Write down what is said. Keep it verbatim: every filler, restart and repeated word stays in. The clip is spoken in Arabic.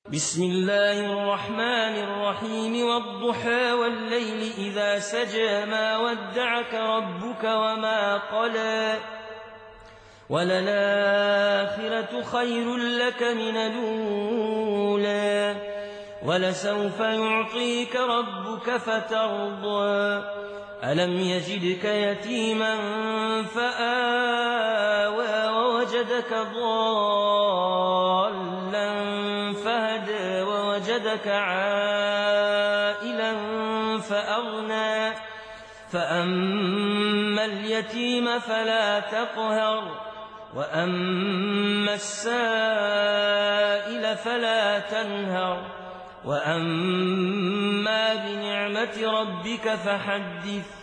بسم الله الرحمن الرحيم والضحى والليل إذا سجى ما ودعك ربك وما قلى وللآخرة خير لك من الأولى ولسوف يعطيك ربك فترضى ألم يجدك يتيما فآوى ووجدك ضالا فهدى ووجدك عائلا فأغنى فأما اليتيم فلا تقهر وأما السائل فلا تنهر وأما بنعمة ربك فحدث